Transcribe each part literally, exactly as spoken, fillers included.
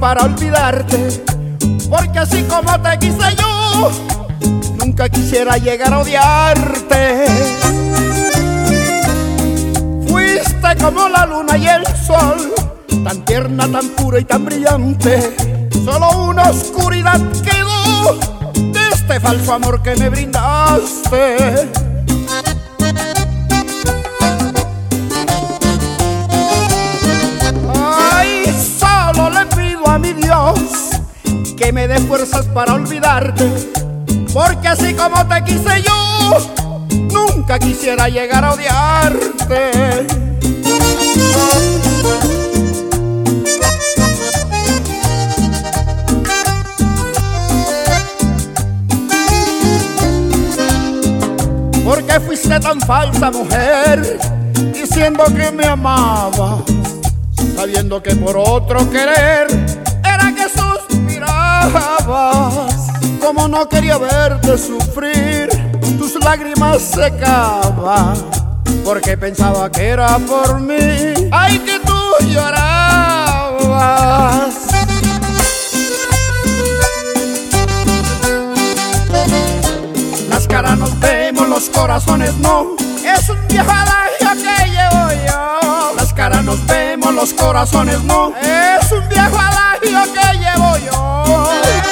para olvidarte, porque así como te quise yo, nunca quisiera llegar a odiarte. Fuiste como la luna y el sol, tan tierna, tan pura y tan brillante. Solo una oscuridad quedó de este falso amor que me brindaste. Ay, solo le pido a mi Dios que me dé fuerzas para olvidarte, porque así como te quise yo, nunca quisiera llegar a odiarte. Porque fuiste tan falsa, mujer, diciendo que me amabas, sabiendo que por otro querer era que suspirabas. Como no quería verte sufrir, tus lágrimas secaban, porque pensaba que era por mí, ay, que tú llorabas. Las caras nos vemos, los corazones no, es un viejo adagio que llevo yo. Las caras nos vemos, los corazones no, es un viejo adagio que llevo yo.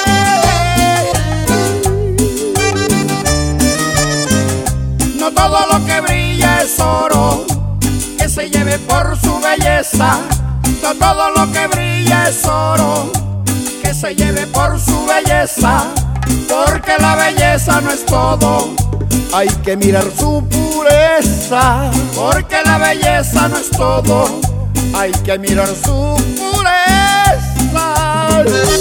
No todo lo que brilla es oro, que se lleve por su belleza. No todo lo que brilla es oro, que se lleve por su belleza. Porque la belleza no es todo, hay que mirar su pureza. Porque la belleza no es todo, hay que mirar su pureza.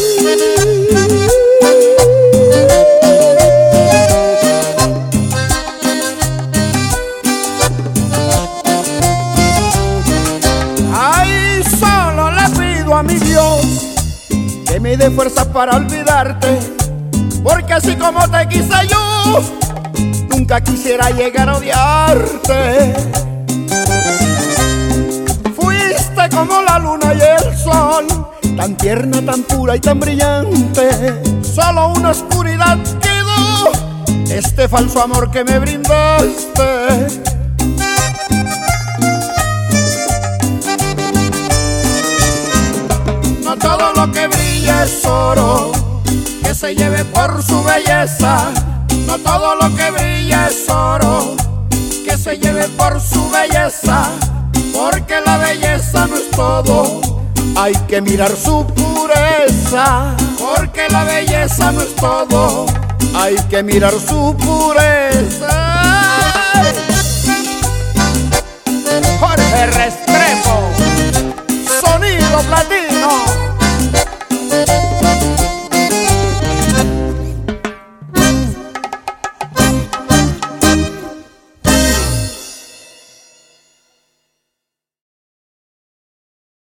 Ay, solo le pido a mi Dios que me dé fuerza para olvidarte, porque así como te quise yo, nunca quisiera llegar a odiarte. Fuiste como la luna y el sol, tan tierna, tan pura y tan brillante. Solo una oscuridad quedó de este falso amor que me brindaste. No todo lo que brilla es oro, que se lleve por su belleza. No todo lo que brilla es oro, que se lleve por su belleza. Porque la belleza no es todo, hay que mirar su pureza. Porque la belleza no es todo, hay que mirar su pureza. Jorge Restrepo, sonido platino.